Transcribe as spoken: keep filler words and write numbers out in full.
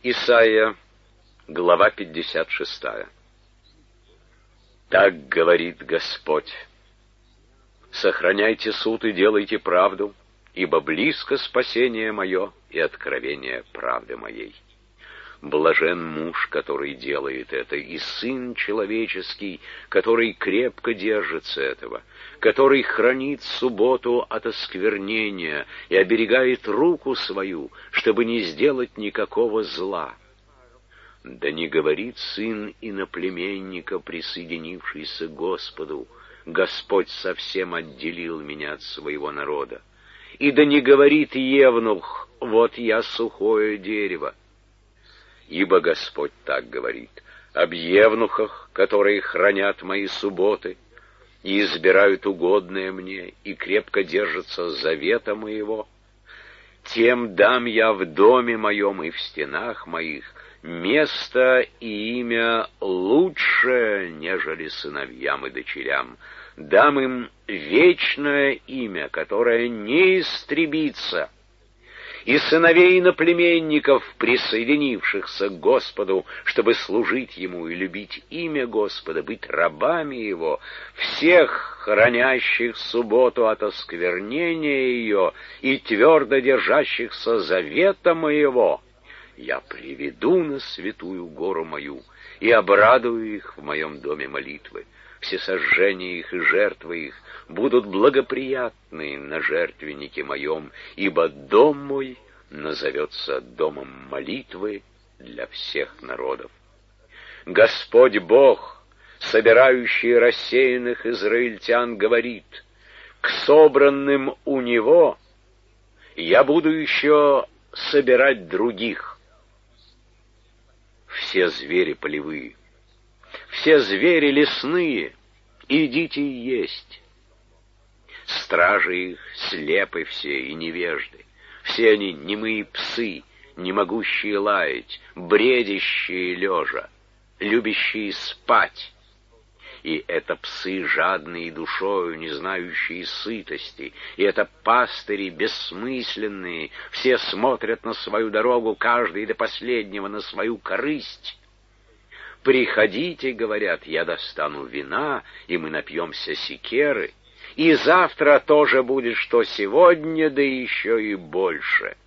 Исайя, глава пятьдесят шестая. Так говорит Господь: сохраняйте суд и делайте правду, ибо близко спасение мое и откровение правды моей. Блажен муж, который делает это, и сын человеческий, который крепко держится этого, который хранит субботу от осквернения и оберегает руку свою, чтобы не сделать никакого зла. Да не говорит сын иноплеменника, присоединившийся к Господу: Господь совсем отделил меня от своего народа. И да не говорит евнух: вот я сухое дерево. Ибо Господь так говорит об евнухах, которые хранят мои субботы и избирают угодное мне, и крепко держатся завета моего. Тем дам я в доме моем и в стенах моих место и имя лучшее, нежели сыновьям и дочерям. Дам им вечное имя, которое не истребится. И сыновей иноплеменников, присоединившихся к Господу, чтобы служить Ему и любить имя Господа, быть рабами Его, всех хранящих субботу от осквернения ее и твердо держащихся завета моего, я приведу на святую гору мою и обрадую их в моем доме молитвы. Все сожжения их и жертвы их будут благоприятны на жертвеннике моем, ибо дом мой назовется домом молитвы для всех народов. Господь Бог, собирающий рассеянных израильтян, говорит: к собранным у Него я буду еще собирать других. Все звери полевые, все звери лесные, идите и есть. Стражи их слепы все и невежды, все они немые псы, не могущие лаять, бредящие лежа, любящие спать. И это псы жадные душою, не знающие сытости, и это пастыри бессмысленные, все смотрят на свою дорогу, каждый до последнего на свою корысть. «Приходите, — говорят, — я достану вина, и мы напьемся секеры, и завтра тоже будет, что сегодня, да еще и больше».